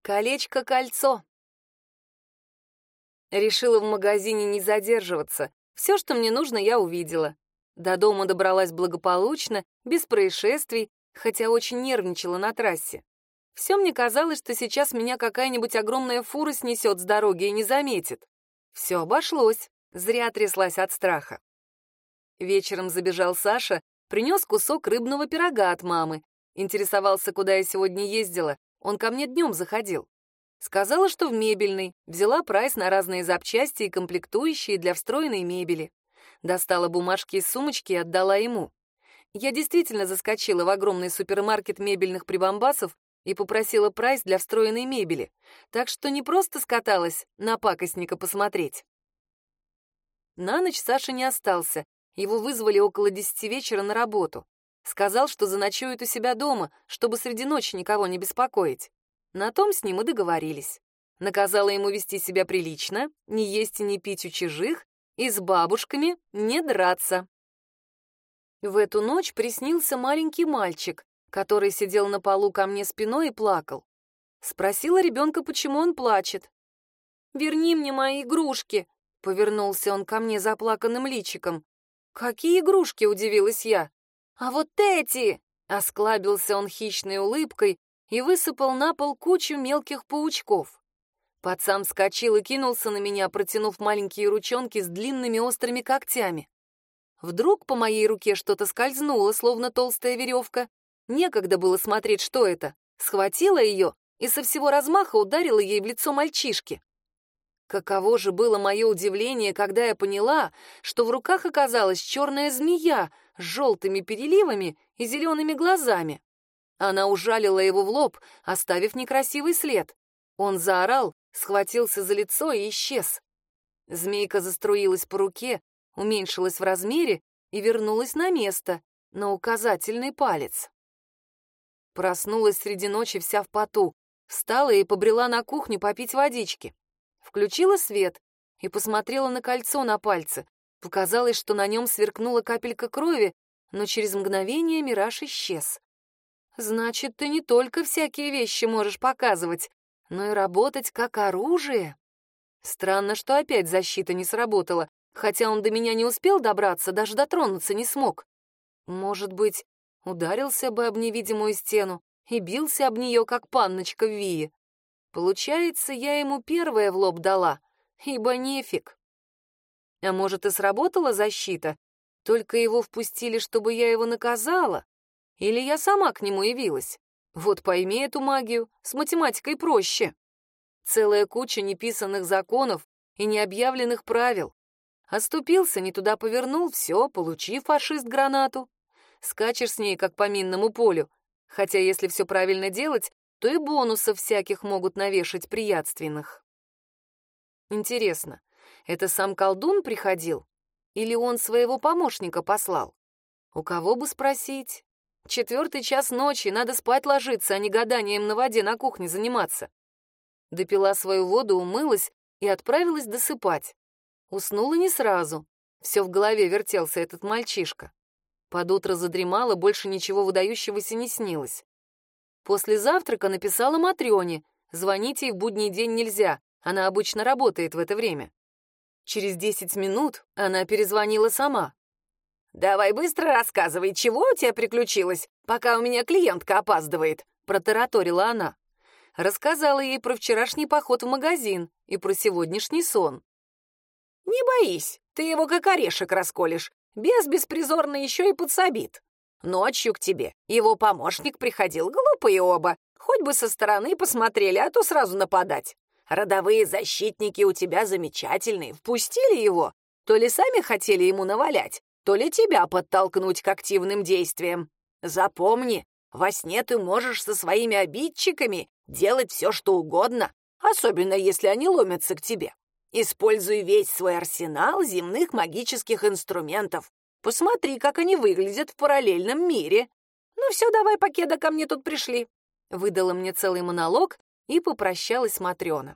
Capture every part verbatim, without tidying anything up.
Колечко-кольцо. Решила в магазине не задерживаться. Все, что мне нужно, я увидела. До дома добралась благополучно, без происшествий, хотя очень нервничала на трассе. Все мне казалось, что сейчас меня какая-нибудь огромная фура снесет с дороги и не заметит. Все обошлось, зря тряслась от страха. Вечером забежал Саша, принес кусок рыбного пирога от мамы. Интересовался, куда я сегодня ездила. Он ко мне днем заходил. Сказала, что в мебельной, взяла прайс на разные запчасти и комплектующие для встроенной мебели. Достала бумажки из сумочки и отдала ему. Я действительно заскочила в огромный супермаркет мебельных прибамбасов и попросила прайс для встроенной мебели, так что не просто скаталась на пакостника посмотреть. На ночь Саша не остался, его вызвали около десяти вечера на работу. Сказал, что заночует у себя дома, чтобы среди ночи никого не беспокоить. На том с ним и договорились. Наказала ему вести себя прилично, не есть и не пить у чужих, и с бабушками не драться. В эту ночь приснился маленький мальчик, который сидел на полу ко мне спиной и плакал. Спросила ребенка, почему он плачет. «Верни мне мои игрушки», — повернулся он ко мне заплаканным личиком. «Какие игрушки?» — удивилась я. «А вот эти!» — осклабился он хищной улыбкой и высыпал на пол кучу мелких паучков. Пацан вскочил и кинулся на меня, протянув маленькие ручонки с длинными острыми когтями. Вдруг по моей руке что-то скользнуло, словно толстая веревка. Некогда было смотреть, что это. Схватила ее и со всего размаха ударила ей в лицо мальчишки. Каково же было мое удивление, когда я поняла, что в руках оказалась черная змея с желтыми переливами и зелеными глазами. Она ужалила его в лоб, оставив некрасивый след. Он заорал, схватился за лицо и исчез. Змейка заструилась по руке, уменьшилась в размере и вернулась на место, на указательный палец. Проснулась среди ночи вся в поту, встала и побрела на кухню попить водички. Включила свет и посмотрела на кольцо на пальце. Показалось, что на нем сверкнула капелька крови, но через мгновение мираж исчез. Значит, ты не только всякие вещи можешь показывать, но и работать как оружие. Странно, что опять защита не сработала, хотя он до меня не успел добраться, даже дотронуться не смог. Может быть, ударился бы об невидимую стену и бился об нее, как панночка в Вии. Получается, я ему первая в лоб дала, ибо нефиг. А может, и сработала защита, только его впустили, чтобы я его наказала? Или я сама к нему явилась? Вот пойми эту магию, с математикой проще. Целая куча неписанных законов и необъявленных правил. Оступился, не туда повернул, все, получи, фашист, гранату. Скачешь с ней, как по минному полю. Хотя, если все правильно делать, то и бонусов всяких могут навешать приятственных. Интересно, это сам колдун приходил? Или он своего помощника послал? У кого бы спросить? Четвертый час ночи, надо спать ложиться, а не гаданием на воде на кухне заниматься. Допила свою воду, умылась и отправилась досыпать. Уснула не сразу. Все в голове вертелся этот мальчишка. Под утро задремала, больше ничего выдающегося не снилось. После завтрака написала Матрёне. Звонить ей в будний день нельзя, она обычно работает в это время. Через десять минут она перезвонила сама. «Давай быстро рассказывай, чего у тебя приключилось, пока у меня клиентка опаздывает», — протараторила она. Рассказала ей про вчерашний поход в магазин и про сегодняшний сон. «Не боись, ты его как орешек расколешь, бес беспризорно еще и подсобит. Ночью к тебе его помощник приходил, глупые оба, хоть бы со стороны посмотрели, а то сразу нападать. Родовые защитники у тебя замечательные, впустили его, то ли сами хотели ему навалять, то ли тебя подтолкнуть к активным действиям. Запомни, во сне ты можешь со своими обидчиками делать все, что угодно, особенно если они ломятся к тебе. Используй весь свой арсенал земных магических инструментов. Посмотри, как они выглядят в параллельном мире. Ну все, давай, покеда, ко мне тут пришли. Выдала мне целый монолог и попрощалась Матрёна.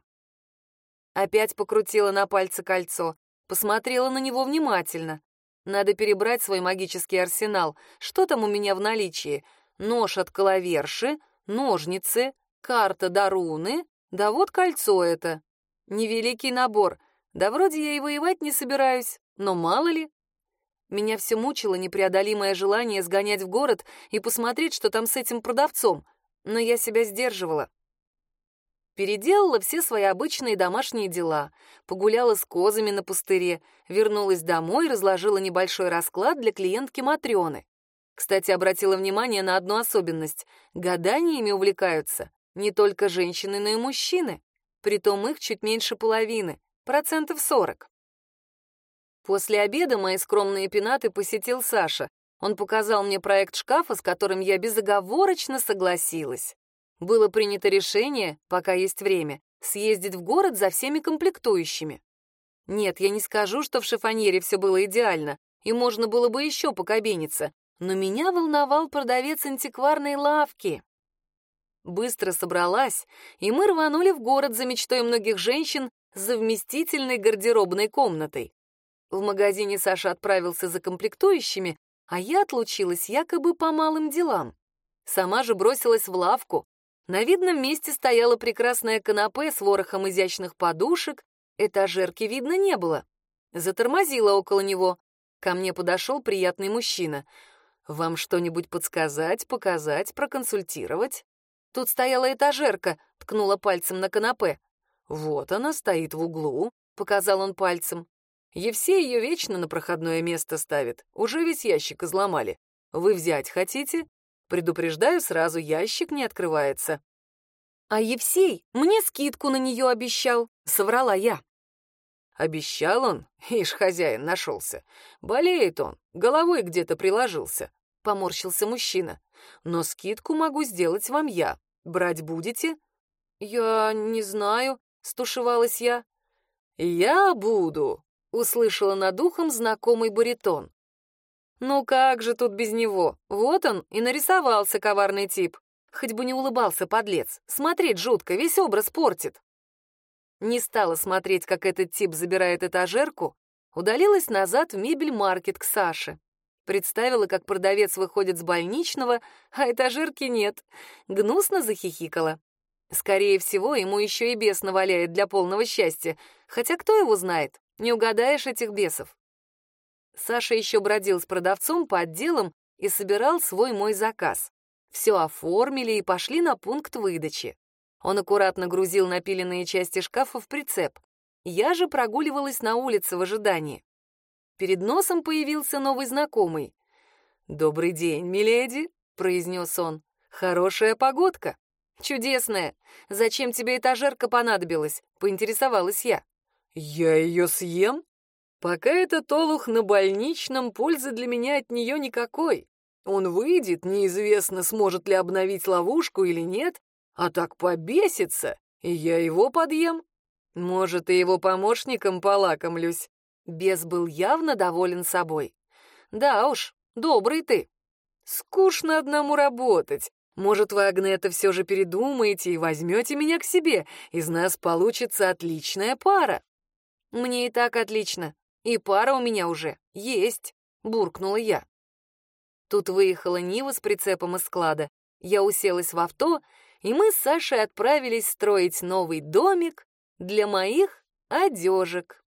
Опять покрутила на пальце кольцо, посмотрела на него внимательно. Надо перебрать свой магический арсенал. Что там у меня в наличии? Нож от коловерши, ножницы, карта до руны, Да вот кольцо это. Невеликий набор. Да вроде я и воевать не собираюсь, но мало ли. Меня все мучило непреодолимое желание сгонять в город и посмотреть, что там с этим продавцом, но я себя сдерживала. Переделала все свои обычные домашние дела, погуляла с козами на пустыре, вернулась домой и разложила небольшой расклад для клиентки Матрёны. Кстати, обратила внимание на одну особенность. Гаданиями увлекаются не только женщины, но и мужчины. Притом их чуть меньше половины, процентов сорок. После обеда мои скромные пенаты посетил Саша. Он показал мне проект шкафа, с которым я безоговорочно согласилась. Было принято решение, пока есть время, съездить в город за всеми комплектующими. Нет, я не скажу, что в шифоньере все было идеально, и можно было бы еще покабениться, но меня волновал продавец антикварной лавки. Быстро собралась, и мы рванули в город за мечтой многих женщин за вместительной гардеробной комнатой. В магазине Саша отправился за комплектующими, а я отлучилась якобы по малым делам. Сама же бросилась в лавку. На видном месте стояло прекрасное канапе с ворохом изящных подушек, этажерки видно не было. Затормозила около него. Ко мне подошел приятный мужчина. «Вам что-нибудь подсказать, показать, проконсультировать?» Тут стояла этажерка, ткнула пальцем на канапе. «Вот она стоит в углу», — показал он пальцем. «Евсей ее вечно на проходное место ставит. Уже весь ящик изломали. Вы взять хотите? Предупреждаю сразу, ящик не открывается». «А Евсей мне скидку на нее обещал», — соврала я. «Обещал он? Ишь, хозяин нашелся. Болеет он, головой где-то приложился», — поморщился мужчина. «Но скидку могу сделать вам я. Брать будете?» «Я не знаю», — стушевалась я. «Я буду», — услышала над ухом знакомый баритон. Ну как же тут без него? Вот он и нарисовался коварный тип. Хоть бы не улыбался подлец. Смотреть жутко, весь образ портит. Не стала смотреть, как этот тип забирает этажерку, удалилась назад в мебель-маркет к Саше. Представила, как продавец выходит с больничного, а этажерки нет. Гнусно захихикала. Скорее всего, ему еще и бес наваляет для полного счастья. Хотя кто его знает? Не угадаешь этих бесов. Саша еще бродил с продавцом по отделам и собирал свой мой заказ. Все оформили и пошли на пункт выдачи. Он аккуратно грузил напиленные части шкафа в прицеп. Я же прогуливалась на улице в ожидании. Перед носом появился новый знакомый. «Добрый день, миледи», — произнес он. «Хорошая погодка». «Чудесная. Зачем тебе этажерка понадобилась?» — поинтересовалась я. «Я ее съем? Пока этот олух на больничном, пользы для меня от нее никакой. Он выйдет, неизвестно, сможет ли обновить ловушку или нет, а так побесится, и я его подъем. Может, и его помощником полакомлюсь». Бес был явно доволен собой. «Да уж, добрый ты. Скучно одному работать. Может, вы, Агнета, все же передумаете и возьмете меня к себе. Из нас получится отличная пара». «Мне и так отлично. И пара у меня уже есть», — буркнула я. Тут выехала Нива с прицепом из склада. Я уселась в авто, и мы с Сашей отправились строить новый домик для моих одежек.